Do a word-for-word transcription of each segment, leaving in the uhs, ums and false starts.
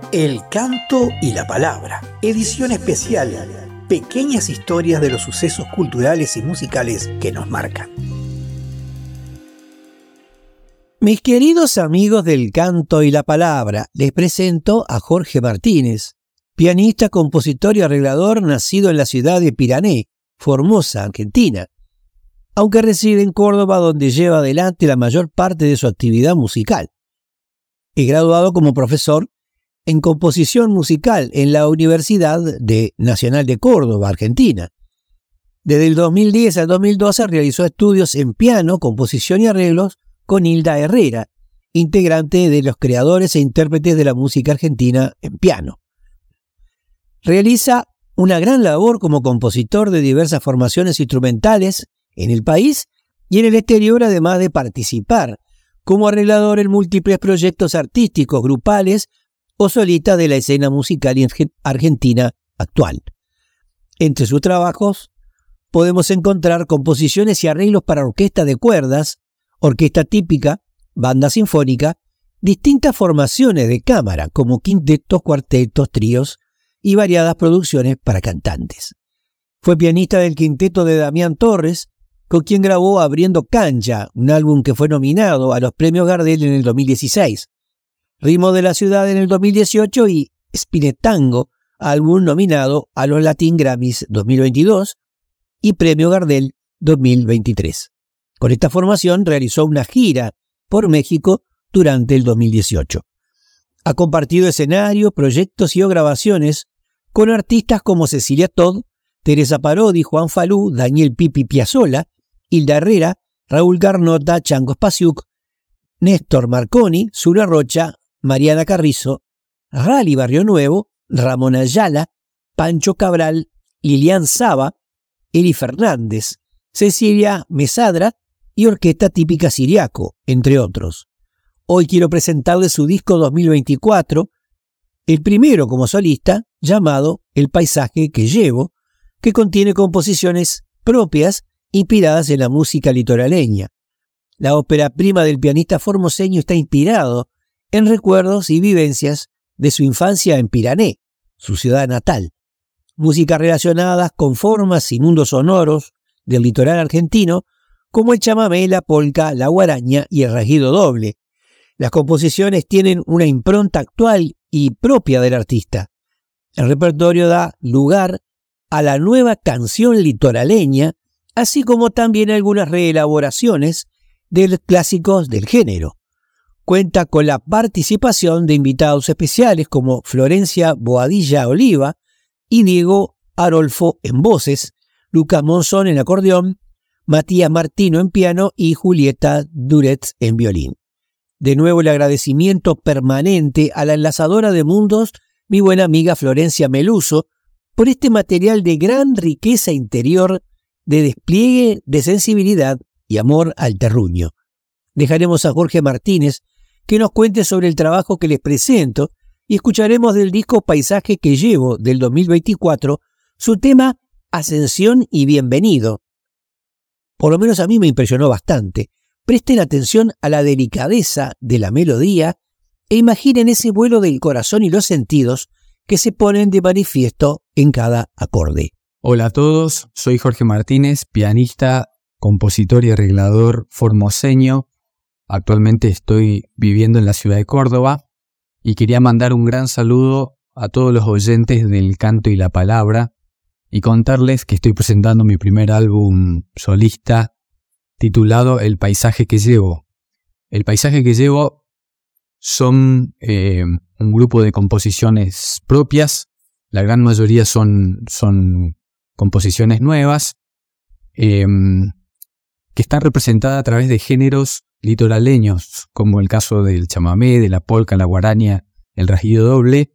El canto y la palabra, edición especial, pequeñas historias de los sucesos culturales y musicales que nos marcan. Mis queridos amigos del canto y la palabra, les presento a Jorge Martínez, pianista, compositor y arreglador nacido en la ciudad de Pirané, Formosa, Argentina, aunque reside en Córdoba, donde lleva adelante la mayor parte de su actividad musical. Es graduado como profesor en composición musical en la Universidad de Nacional de Córdoba, Argentina. Desde el dos mil diez al dos mil doce realizó estudios en piano, composición y arreglos con Hilda Herrera, integrante de los creadores e intérpretes de la música argentina en piano. Realiza una gran labor como compositor de diversas formaciones instrumentales en el país y en el exterior, además de participar como arreglador en múltiples proyectos artísticos, grupales o solista de la escena musical argentina actual. Entre sus trabajos podemos encontrar composiciones y arreglos para orquesta de cuerdas, orquesta típica, banda sinfónica, distintas formaciones de cámara como quintetos, cuartetos, tríos y variadas producciones para cantantes. Fue pianista del quinteto de Damián Torres, con quien grabó Abriendo Cancha, un álbum que fue nominado a los premios Gardel en el dos mil dieciséis. Ritmo de la Ciudad en el dos mil dieciocho y Spinetango, álbum nominado a los Latin Grammys dos mil veintidós y Premio Gardel dos mil veintitrés. Con esta formación realizó una gira por México durante el dos mil dieciocho. Ha compartido escenarios, proyectos y o grabaciones con artistas como Cecilia Todd, Teresa Parodi, Juan Falú, Daniel Pipi Piazzolla, Hilda Herrera, Raúl Garnota, Chango Spasiuk, Néstor Marconi, Zura Rocha, Mariana Carrizo, Rally Barrio Nuevo, Ramón Ayala, Pancho Cabral, Lilian Saba, Eli Fernández, Cecilia Mesadra y Orquesta Típica Siriaco, entre otros. Hoy quiero presentarles su disco dos mil veinticuatro, el primero como solista, llamado El Paisaje que Llevo, que contiene composiciones propias inspiradas en la música litoraleña. La ópera prima del pianista formoseño está inspirado en recuerdos y vivencias de su infancia en Pirané, su ciudad natal. Músicas relacionadas con formas y mundos sonoros del litoral argentino, como el chamamé, la polca, la guaraña y el rasguido doble. Las composiciones tienen una impronta actual y propia del artista. El repertorio da lugar a la nueva canción litoraleña, así como también algunas reelaboraciones de clásicos del género. Cuenta con la participación de invitados especiales como Florencia Boadilla Oliva y Diego Arolfo en voces, Lucas Monzón en acordeón, Matías Martino en piano y Julieta Duretz en violín. De nuevo el agradecimiento permanente a la enlazadora de mundos, mi buena amiga Florencia Meluso, por este material de gran riqueza interior, de despliegue de sensibilidad y amor al terruño. Dejaremos a Jorge Martínez que nos cuente sobre el trabajo que les presento y escucharemos del disco Paisaje que Llevo del dos mil veinticuatro su tema Ascensión y Bienvenido. Por lo menos a mí me impresionó bastante. Presten atención a la delicadeza de la melodía e imaginen ese vuelo del corazón y los sentidos que se ponen de manifiesto en cada acorde. Hola a todos, soy Jorge Martínez, pianista, compositor y arreglador formoseño. Actualmente estoy viviendo en la ciudad de Córdoba y quería mandar un gran saludo a todos los oyentes del canto y la palabra y contarles que estoy presentando mi primer álbum solista titulado El Paisaje que Llevo. El Paisaje que Llevo son eh, un grupo de composiciones propias, la gran mayoría son, son composiciones nuevas, eh, que están representadas a través de géneros litoraleños, como el caso del chamamé, de la polca, la guaraña, el rasguido doble.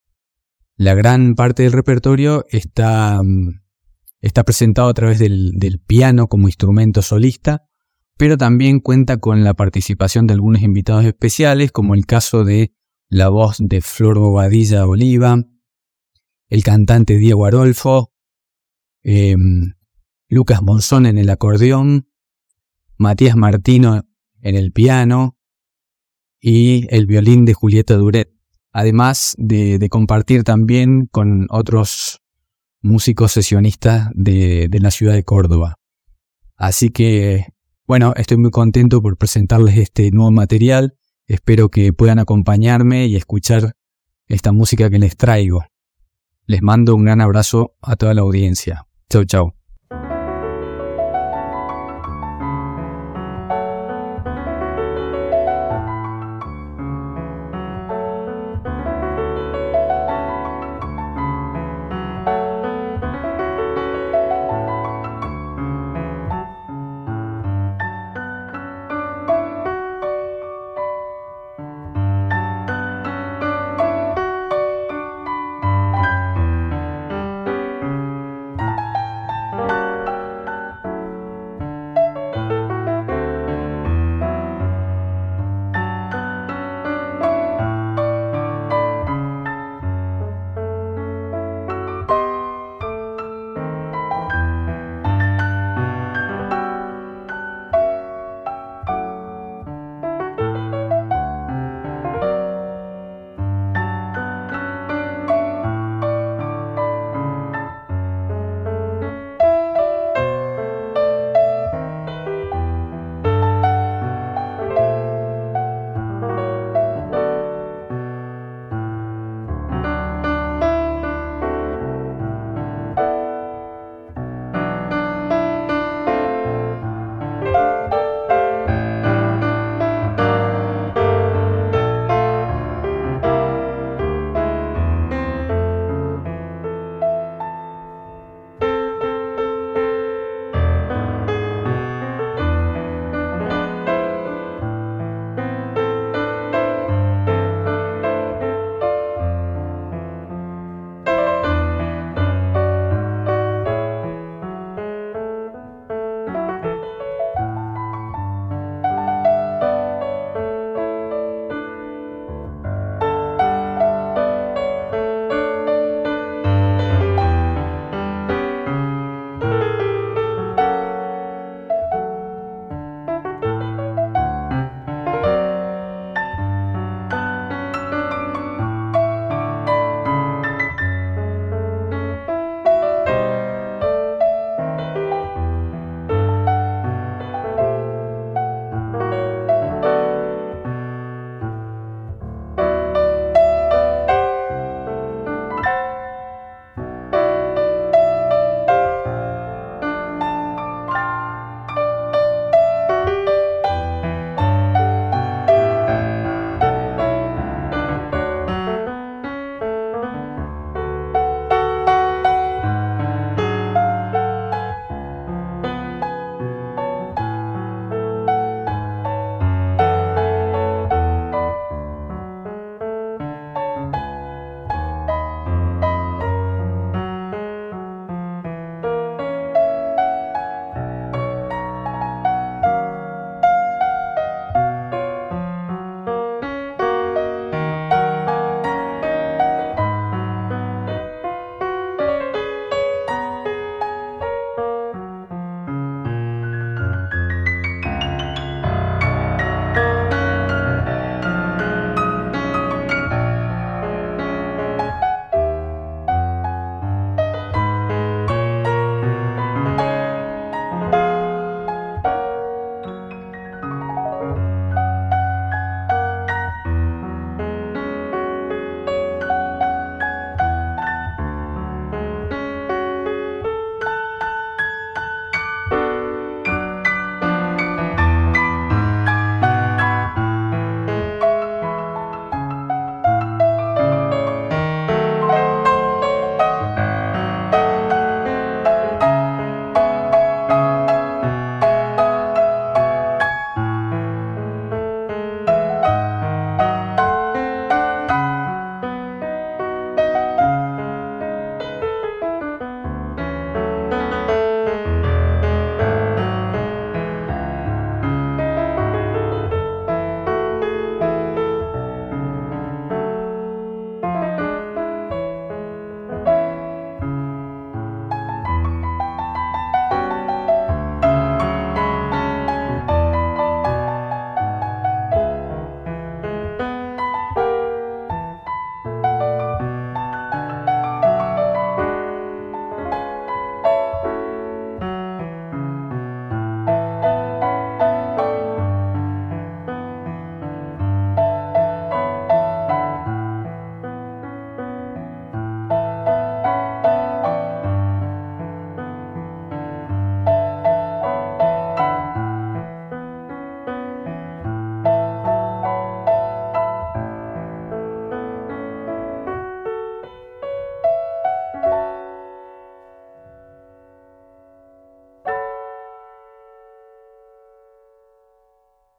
La gran parte del repertorio está, está presentado a través del, del piano como instrumento solista, pero también cuenta con la participación de algunos invitados especiales, como el caso de la voz de Flor Bobadilla Oliva, el cantante Diego Arolfo, eh, Lucas Monzón en el acordeón, Matías Martino en el piano y el violín de Julieta Duret. además de, de compartir también con otros músicos sesionistas de, de la ciudad de Córdoba. Así que, bueno, estoy muy contento por presentarles este nuevo material. Espero que puedan acompañarme y escuchar esta música que les traigo. Les mando un gran abrazo a toda la audiencia. Chau, chau.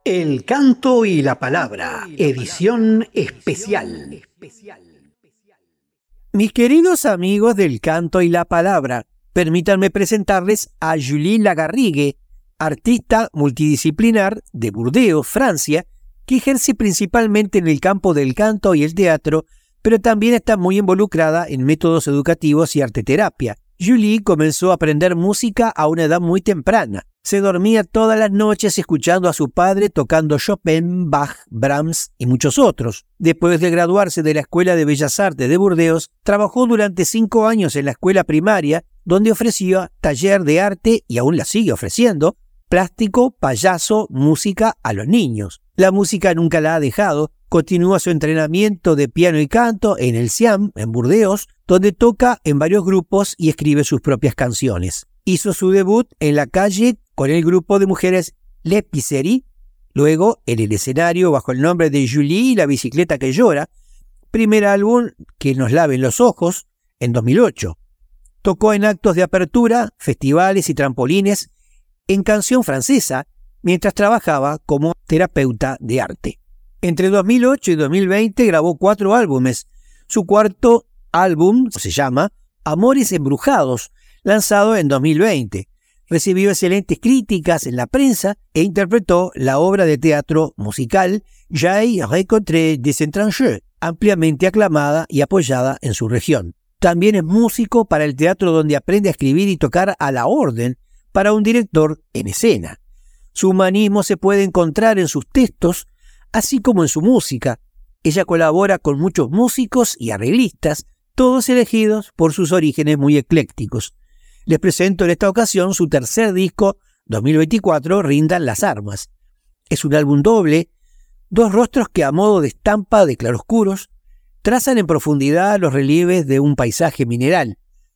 El canto y la palabra, edición especial. Mis queridos amigos del canto y la palabra, permítanme presentarles a Julie Lagarrigue, artista multidisciplinar de Burdeos, Francia, que ejerce principalmente en el campo del canto y el teatro, pero también está muy involucrada en métodos educativos y arteterapia. Julie comenzó a aprender música a una edad muy temprana. Se dormía todas las noches escuchando a su padre tocando Chopin, Bach, Brahms y muchos otros. Después de graduarse de la Escuela de Bellas Artes de Burdeos, trabajó durante cinco años en la escuela primaria, donde ofrecía taller de arte y aún la sigue ofreciendo, plástico, payaso, música a los niños. La música nunca la ha dejado. Continúa su entrenamiento de piano y canto en el Siam, en Burdeos, donde toca en varios grupos y escribe sus propias canciones. Hizo su debut en la calle con el grupo de mujeres Les Pisseries, luego en el escenario bajo el nombre de Julie y la bicicleta que llora, primer álbum Que nos laven los ojos, en dos mil ocho. Tocó en actos de apertura, festivales y trampolines en canción francesa, mientras trabajaba como terapeuta de arte. Entre dos mil ocho y dos mil veinte grabó cuatro álbumes. Su cuarto álbum se llama Amores Embrujados, lanzado en dos mil veinte. Recibió excelentes críticas en la prensa e interpretó la obra de teatro musical J'ai rencontré des étrangers, ampliamente aclamada y apoyada en su región. También es músico para el teatro, donde aprende a escribir y tocar a la orden para un director en escena. Su humanismo se puede encontrar en sus textos, así como en su música. Ella colabora con muchos músicos y arreglistas, todos elegidos por sus orígenes muy eclécticos. Les presento en esta ocasión su tercer disco, dos mil veinticuatro, Rindan las armas. Es un álbum doble, dos rostros que a modo de estampa de claroscuros trazan en profundidad los relieves de un paisaje mineral.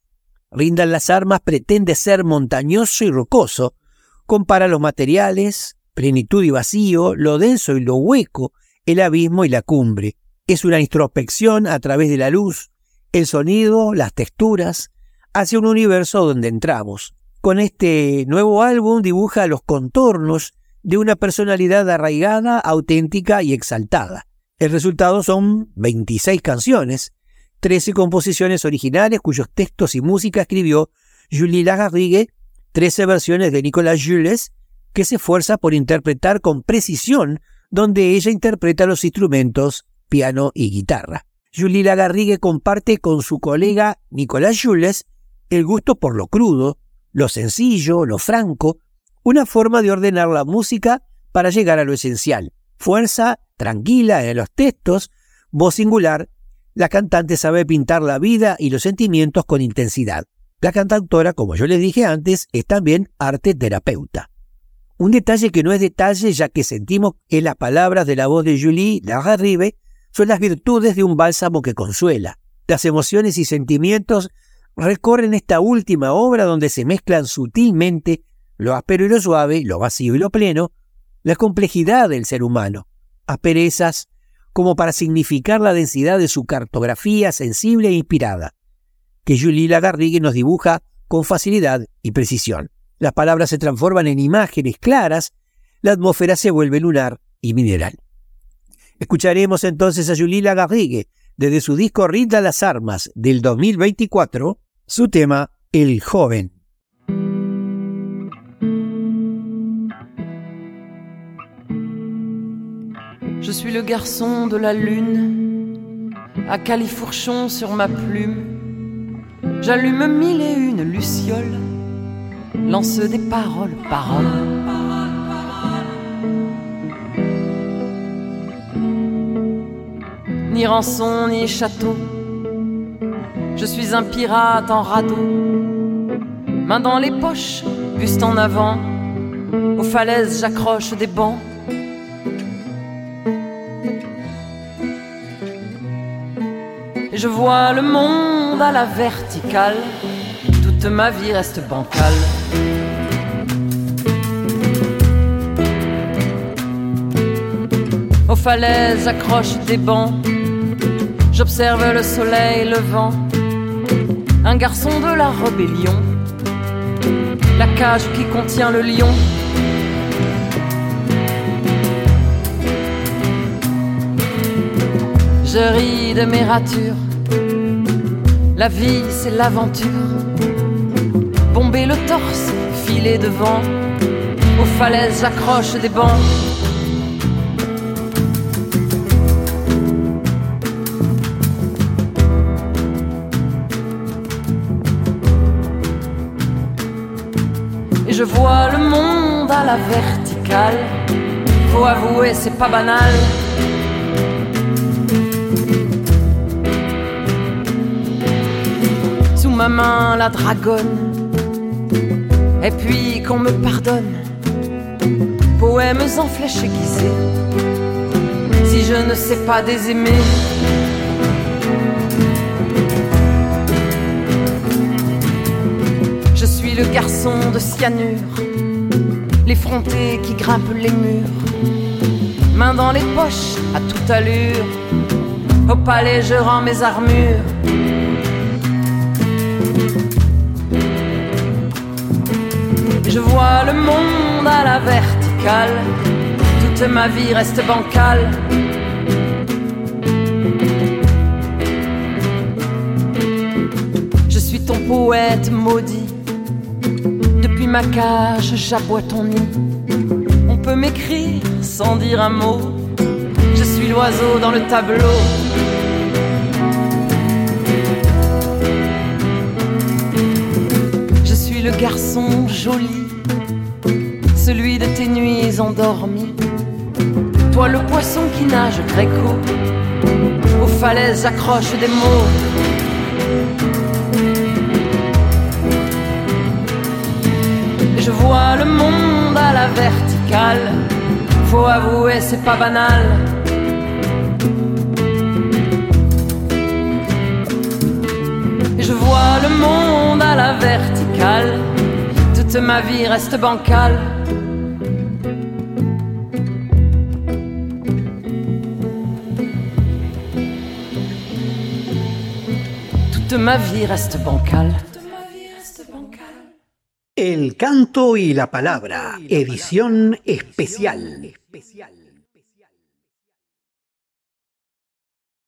Rindan las armas pretende ser montañoso y rocoso, compara los materiales, plenitud y vacío, lo denso y lo hueco, el abismo y la cumbre. Es una introspección a través de la luz, el sonido, las texturas, hacia un universo donde entramos. Con este nuevo álbum dibuja los contornos de una personalidad arraigada, auténtica y exaltada. El resultado son veintiséis canciones, trece composiciones originales cuyos textos y música escribió Julie Lagarrigue, trece versiones de Nicolas Jules, que se esfuerza por interpretar con precisión, donde ella interpreta los instrumentos piano y guitarra. Julie Lagarrigue comparte con su colega Nicolas Jules el gusto por lo crudo, lo sencillo, lo franco, una forma de ordenar la música para llegar a lo esencial. Fuerza, tranquila en los textos, voz singular, la cantante sabe pintar la vida y los sentimientos con intensidad. La cantautora, como yo les dije antes, es también arte terapeuta. Un detalle que no es detalle, ya que sentimos que las palabras de la voz de Julie Lagarrigue son las virtudes de un bálsamo que consuela. Las emociones y sentimientos recorren esta última obra, donde se mezclan sutilmente lo áspero y lo suave, lo vacío y lo pleno, la complejidad del ser humano, asperezas como para significar la densidad de su cartografía sensible e inspirada, que Julie Lagarrigue nos dibuja con facilidad y precisión. Las palabras se transforman en imágenes claras, la atmósfera se vuelve lunar y mineral. Escucharemos entonces a Julie Lagarrigue desde su disco Rindan las armas del dos mil veinticuatro, su tema El joven. Je suis le garçon de la lune, à califourchon sur ma plume. J'allume mille et une lucioles, lance des paroles, paroles. Ni rançon, ni château, je suis un pirate en radeau. Main dans les poches, buste en avant, aux falaises j'accroche des bancs. Et je vois le monde à la verticale, toute ma vie reste bancale. Aux falaises j'accroche des bancs, j'observe le soleil levant. Un garçon de la rébellion, la cage qui contient le lion. Je ris de mes ratures. La vie, c'est l'aventure. Bomber le torse, filer devant. Aux falaises, j'accroche des bancs. Et je vois le monde à la verticale. Faut avouer, c'est pas banal. Sous ma main, la dragonne. Et puis qu'on me pardonne. Poèmes en flèche aiguisée. Si je ne sais pas désaimer. Je suis le garçon de cyanure, l'effronté qui grimpe les murs. Main dans les poches, à toute allure. Au palais je rends mes armures. Je vois le monde à la verticale. Toute ma vie reste bancale. Je suis ton poète maudit. Depuis ma cage, j'aboie ton nid. On peut m'écrire sans dire un mot. Je suis l'oiseau dans le tableau. Je suis le garçon joli, celui de tes nuits endormies. Toi le poisson qui nage gréco. Aux falaises j'accroche des mots. Je vois le monde à la verticale. Faut avouer, c'est pas banal. Je vois le monde à la verticale. Toute ma vie reste bancale. Toute ma vie reste bancale. El canto y la palabra, edición especial.